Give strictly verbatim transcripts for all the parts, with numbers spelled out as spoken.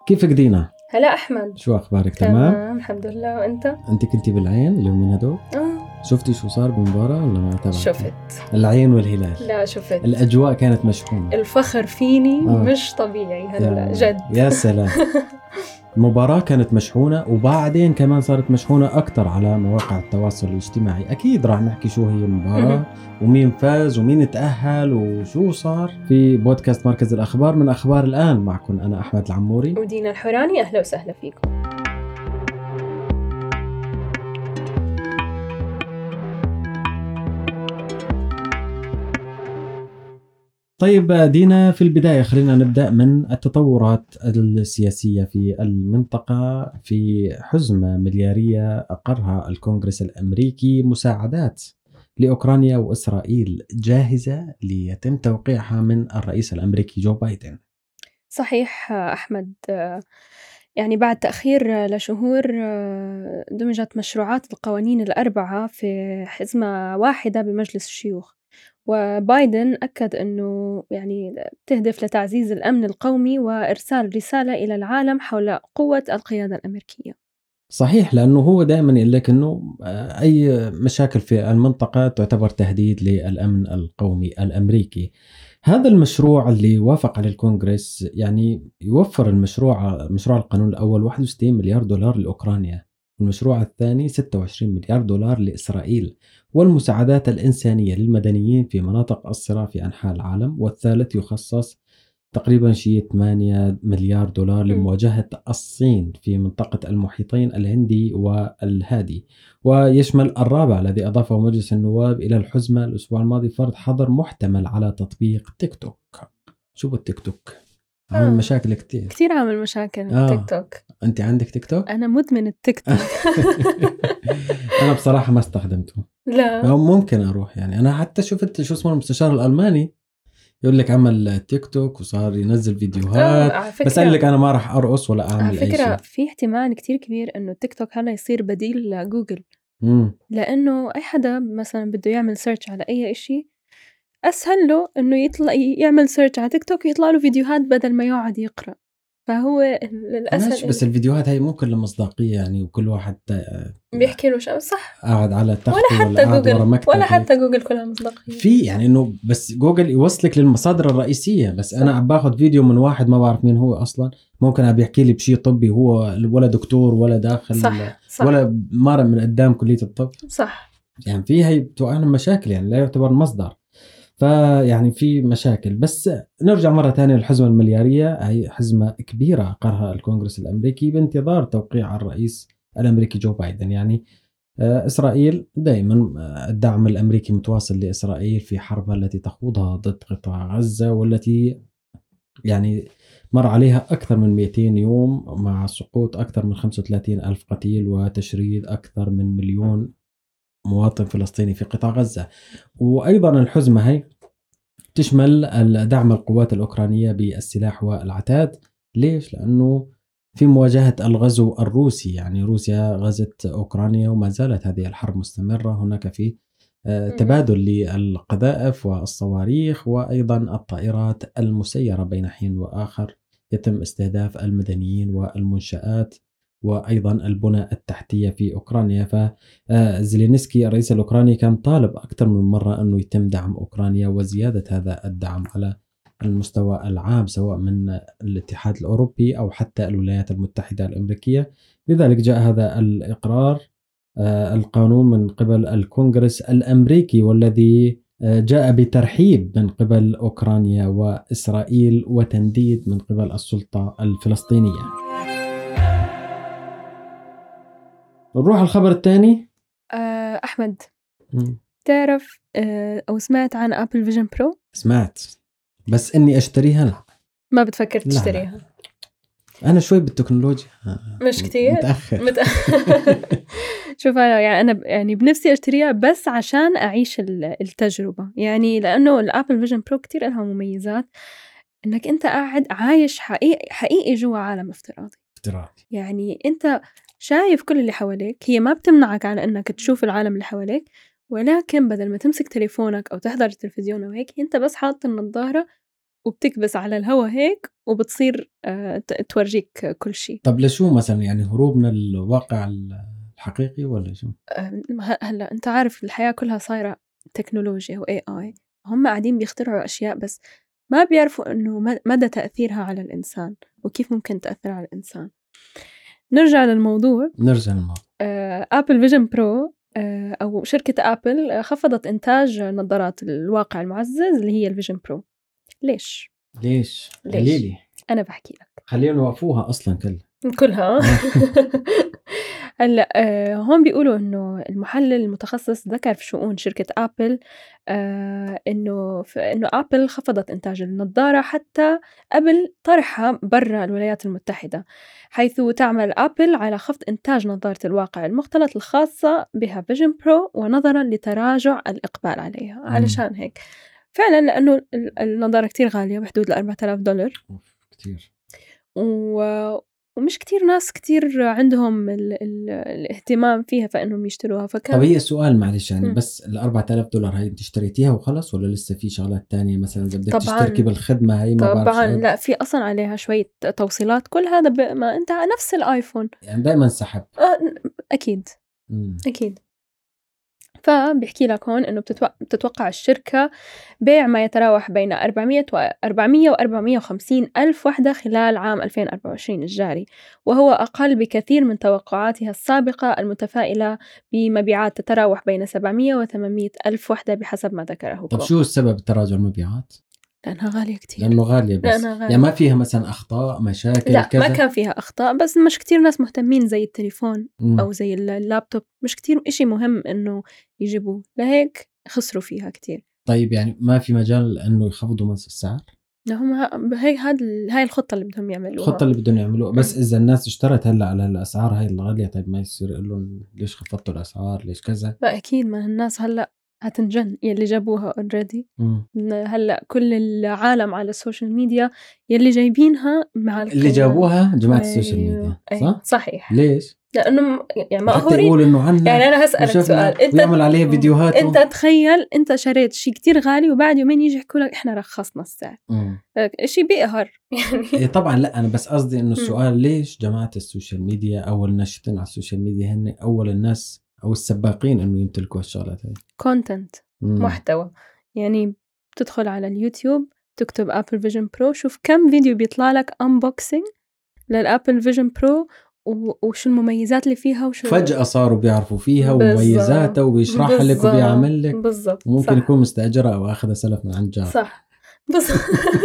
كيفك دينا؟ هلا أحمد، شو أخبارك؟ تمام؟ تمام الحمد لله. وأنت؟ أنت كنتي بالعين اليومين هدول؟ آه شفتي شو صار بالمباراة ولا ما تابعتي؟ شفت. العين والهلال. لا شفت. الأجواء كانت مشحونة. الفخر فيني آه. مش طبيعي هلا يا جد. يا سلام. المباراة كانت مشحونة وبعدين كمان صارت مشحونة أكتر على مواقع التواصل الاجتماعي. أكيد راح نحكي شو هي المباراة ومين فاز ومين تأهل وشو صار في بودكاست مركز الأخبار من أخبار الآن. معكم أنا أحمد العموري ودينا الحوراني، أهلا وسهلا فيكم. طيب دينا، في البداية خلينا نبدأ من التطورات السياسية في المنطقة. في حزمة مليارية أقرها الكونغرس الأمريكي مساعدات لأوكرانيا وإسرائيل جاهزة ليتم توقيعها من الرئيس الأمريكي جو بايدن. صحيح أحمد، يعني بعد تأخير لشهور دمجت مشروعات القوانين الأربعة في حزمة واحدة بمجلس الشيوخ، وبايدن أكد أنه يعني تهدف لتعزيز الأمن القومي وإرسال رسالة إلى العالم حول قوة القيادة الأمريكية. صحيح، لأنه هو دائما يقول لك أنه أي مشاكل في المنطقة تعتبر تهديد للأمن القومي الأمريكي. هذا المشروع اللي وافق عليه الكونغرس يعني يوفر المشروع مشروع القانون الأول واحد وستين مليار دولار لأوكرانيا، والمشروع الثاني ستة وعشرين مليار دولار لإسرائيل، والمساعدات الإنسانية للمدنيين في مناطق الصراع في أنحاء العالم، والثالث يخصص تقريبا شيء ثمانية مليار دولار لمواجهة الصين في منطقة المحيطين الهندي والهادي. ويشمل الرابع الذي أضافه مجلس النواب إلى الحزمة الأسبوع الماضي فرض حظر محتمل على تطبيق تيك توك. شو التيك توك؟ عامل آه. مشاكل كتير كتير عامل مشاكل آه. التيك توك. أنت عندك تيك توك؟ أنا مدمن التيك توك. أنا بصراحة ما استخدمته. لا ممكن أروح، يعني أنا حتى شفت شو اسمه المستشار الألماني يقول لك عمل تيك توك وصار ينزل فيديوهات. آه بس قال لك أنا ما راح أرقص ولا أعمل على أي شيء. فكرة في احتمال كتير كبير إنه التيك توك هلا يصير بديل لجوجل. مم. لأنه أي حدا مثلا بده يعمل سيرش على أي إشي أسهل له إنه يطلع يعمل سيرش على تيك توك يطلع له فيديوهات بدل ما يقعد يقرأ. فهو للأسف ماشي، بس الفيديوهات هاي مو كلها مصداقية يعني، وكل واحد بيحكي له شيء صح، قاعد على تخته ولا حتى ولا قاعد ورا جوجل مكتب، ولا حتى جوجل كلها مصداقية. في يعني إنه بس جوجل يوصلك للمصادر الرئيسية. بس أنا عم باخذ فيديو من واحد ما بعرف مين هو أصلا، ممكن عم بيحكي لي بشيء طبي، هو ولا دكتور ولا داخل صح. صح. ولا مارا من قدام كلية الطب. صح. يعني في هي بتوقعنا مشاكل، يعني لا يعتبر مصدر. فيعني في مشاكل. بس نرجع مرة تانية للحزمة المليارية. هي حزمة كبيرة أقرها الكونغرس الأمريكي بانتظار توقيع الرئيس الأمريكي جو بايدن. يعني إسرائيل دائما الدعم الأمريكي متواصل لإسرائيل في حربها التي تخوضها ضد قطاع غزة، والتي يعني مر عليها أكثر من مئتين يوم مع سقوط أكثر من خمسة وثلاثين ألف قتيل وتشريد أكثر من مليون مواطن فلسطيني في قطاع غزة. وأيضا الحزمة هي تشمل دعم القوات الأوكرانية بالسلاح والعتاد. ليش؟ لأنه في مواجهة الغزو الروسي، يعني روسيا غزت أوكرانيا وما زالت هذه الحرب مستمرة. هناك في تبادل للقذائف والصواريخ وأيضا الطائرات المسيرة بين حين وآخر. يتم استهداف المدنيين والمنشآت وأيضا البنى التحتية في أوكرانيا. فزيلينسكي الرئيس الأوكراني كان طالب أكثر من مرة أنه يتم دعم أوكرانيا وزيادة هذا الدعم على المستوى العام، سواء من الاتحاد الأوروبي أو حتى الولايات المتحدة الأمريكية. لذلك جاء هذا الإقرار القانون من قبل الكونغرس الأمريكي، والذي جاء بترحيب من قبل أوكرانيا وإسرائيل وتنديد من قبل السلطة الفلسطينية. نروح الخبر الثاني. أحمد، م. تعرف أو سمعت عن أبل فيجن برو؟ سمعت، بس إني أشتريها لا. ما بتفكر تشتريها؟ لا لا. أنا شوي بالتكنولوجيا مش كتير متأخر. متأخر. شوف أنا يعني أنا يعني بنفسي أشتريها بس عشان أعيش التجربة، يعني لأنه الأبل فيجن برو كتير لها مميزات، إنك أنت قاعد عايش حقيقي حقيقي جوا عالم افتراضي. افتراضي يعني أنت شايف كل اللي حواليك. هي ما بتمنعك عن إنك تشوف العالم اللي حواليك، ولكن بدل ما تمسك تليفونك أو تحضر التلفزيون أو هيك، أنت بس حاط النظارة وبتكبس على الهوا هيك وبتصير آه، تورجيك كل شيء. طب لشو مثلا؟ يعني هروب من الواقع الحقيقي ولا شو؟ هلا انت عارف الحياة كلها صايرة تكنولوجيا و إيه آي، هم قاعدين بيخترعوا أشياء بس ما بيعرفوا إنه مدى تأثيرها على الإنسان وكيف ممكن تأثر على الإنسان. نرجع للموضوع نرجع للموضوع أبل فيجن برو أو شركة أبل خفضت إنتاج نظارات الواقع المعزز اللي هي الفيجن برو. ليش؟ ليش؟ ليش؟ قليلي. أنا بحكي لك. خلينا نوقفوها أصلا كلها كلها. هلا آه هون بيقولوا إنه المحلل المتخصص ذكر في شؤون شركة أبل آه إنه إنه أبل خفضت إنتاج النظارة حتى قبل طرحها برا الولايات المتحدة، حيث تعمل أبل على خفض إنتاج نظارة الواقع المختلط الخاصة بها فيجن برو ونظرا لتراجع الإقبال عليها. مم. علشان هيك فعلا لأنه النظارة كتير غالية بحدود الأربعة آلاف دولار كتير، و... ومش كتير ناس كتير عندهم ال... ال... الاهتمام فيها فإنهم يشتروها. فكان طب هي السؤال معلش يعني م. بس الأربعة آلاف دولار هاي انت اشتريتيها وخلص ولا لسه في شغلات تانية مثلا إذا بدك تشتركي بالخدمة هاي؟ ما بعرف طبعا شو. لا في أصلا عليها شوية توصيلات كل هذا ب... ما أنت على نفس الآيفون يعني دائما سحب. آه أكيد م. أكيد. فبيحكي لك هون إنه بتتوقع الشركة بيع ما يتراوح بين أربعمية وأربعمية وخمسين ألف وحدة خلال عام ألفين وأربعة وعشرين الجاري، وهو أقل بكثير من توقعاتها السابقة المتفائلة بمبيعات تتراوح بين سبعمية وثمانمية ألف وحدة بحسب ما ذكره. طب شو السبب تراجع المبيعات؟ لأنها غالية كتير. لأنه غالية بس لأنها غالية. يعني ما فيها مثلا أخطاء مشاكل لا كذا؟ ما كان فيها أخطاء بس مش كتير ناس مهتمين زي التليفون م. أو زي اللابتوب، مش كتير إشي مهم إنه يجيبوه، لهيك خسروا فيها كتير. طيب يعني ما في مجال إنه يخفضوا من السعر؟ هم هي هاد هاي الخطة اللي بدهم يعملوها. الخطة اللي بدهم يعملوها بس إذا الناس اشترت هلا على الأسعار هاي الغالية، طيب ما يصير يقول لهم ليش خفضتوا الأسعار ليش كذا؟ فأكيد ما الناس هلا هتنجن يلي جابوها اوريدي. هلا كل العالم على السوشيال ميديا يلي جايبينها مع اللي جابوها جماعة أيوه. السوشيال ميديا صح؟ أيوه. صحيح. ليش؟ لأنه يعني حتى يقول إنه عنا يعني أنا هسألك سؤال، أنت ويعمل عليه فيديوهات أنت و... تخيل أنت شريت شيء كتير غالي وبعد يومين يجي يحكوا لك إحنا رخصنا السعر. شيء بيقهر يعني. إيه طبعا. لا أنا بس قصدي إنه السؤال ليش جماعة السوشيال ميديا أو الناشطين على السوشيال ميديا هن أول الناس أو السباقين إنه يمتلكوا الشغلات هاي. كونتنت محتوى، يعني بتدخل على اليوتيوب تكتب أبل فيجن برو، شوف كم فيديو بيطلع لك أنبوكسينج للأبل فيجن برو وشو المميزات اللي فيها وشو فجأة صاروا بيعرفوا فيها ومميزاتها وبيشرح لك وبيعمل لك. بالضبط. ممكن يكون مستأجرة أو أخذ سلف من عند جار. صح بالضبط.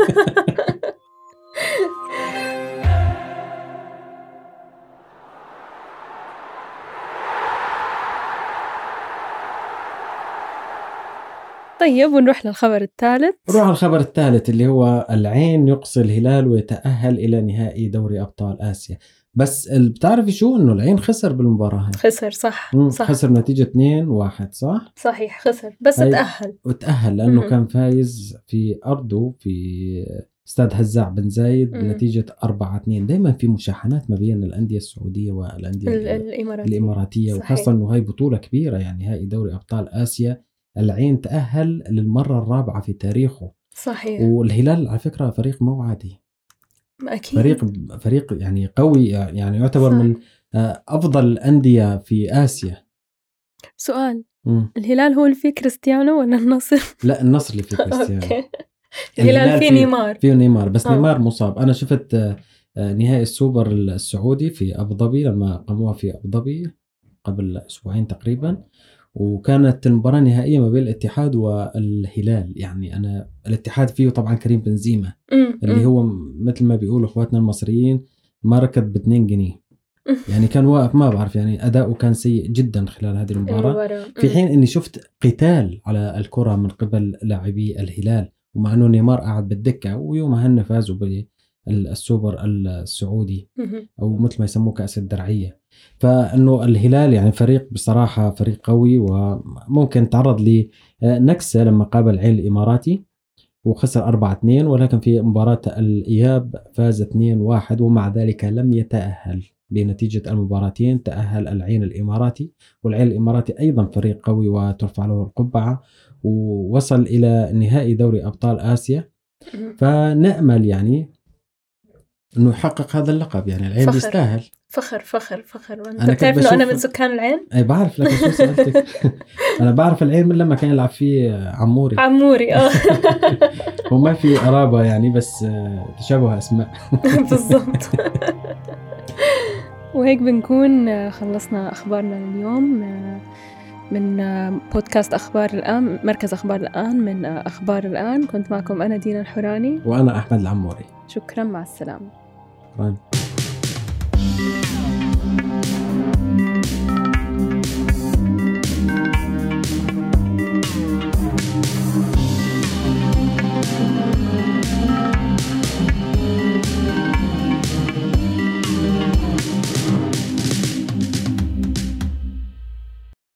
طيب ونروح للخبر الثالث. نروح الخبر الثالث اللي هو العين يقصي الهلال ويتأهل إلى نهائي دوري أبطال آسيا. بس بتعرفي شو إنه العين خسر بالمباراة هاي. خسر صح. صح. خسر نتيجة اثنين واحد صح؟ صحيح خسر بس تأهل. وتأهل لأنه م-م. كان فايز في أرضه في استاد هزاع بن زايد م-م. بنتيجة أربعة اثنين. دايما في مشاحنات ما بين الأندية السعودية والأندية الإماراتية, الإماراتية وخاصة إنه هاي بطولة كبيرة يعني هاي دوري أبطال آسيا. العين تأهل للمرة الرابعة في تاريخه. صحيح. والهلال على فكرة فريق مو عادي. أكيد. فريق فريق يعني قوي يعني يعتبر صح. من أفضل الأندية في آسيا. سؤال م. الهلال هو اللي فيه كريستيانو ولا النصر؟ لا النصر اللي فيه كريستيانو. الهلال فيه نيمار. فيه نيمار بس آه. نيمار مصاب. أنا شفت نهائي السوبر السعودي في أبو ظبي لما قاموها في أبو ظبي قبل أسبوعين تقريبا، وكانت المباراة نهائية ما بين الاتحاد والهلال. يعني أنا الاتحاد فيه طبعا كريم بنزيما اللي هو مثل ما بيقولوا أخواتنا المصريين ما ركض باثنين جنيه. يعني كان واقف ما بعرف يعني أداؤه كان سيء جدا خلال هذه المباراة، في حين أني شفت قتال على الكرة من قبل لاعبي الهلال، ومع أنه نيمار قاعد بالدكة ويومها هن فازوا بالسوبر السعودي أو مثل ما يسموه كأس الدرعية. فإنه الهلال يعني فريق بصراحة فريق قوي، وممكن تعرض لنكسة لما قابل العين الإماراتي وخسر أربعة اثنين، ولكن في مباراة الإياب فاز اثنين واحد، ومع ذلك لم يتأهل بنتيجة المباراتين. تأهل العين الإماراتي، والعين الإماراتي أيضا فريق قوي وترفع له القبعة، ووصل إلى نهائي دوري أبطال آسيا فنأمل يعني انه يحقق هذا اللقب. يعني العين فخر. بيستاهل. فخر فخر فخر. أنا انت كنت بتعرف انه انا بشوف- من سكان العين. اي بعرف، لكن شو سألتك؟ انا بعرف العين من لما كان يلعب فيه عموري. عموري اه وما في قرابة يعني، بس آه، تشابه اسماء. بالضبط. وهيك بنكون آه، خلصنا اخبارنا اليوم آه، من آه، بودكاست اخبار الان، مركز اخبار الان من آه، اخبار الان. كنت معكم انا دينا الحوراني. وانا احمد العموري. شكرا، مع السلامة. شكراً.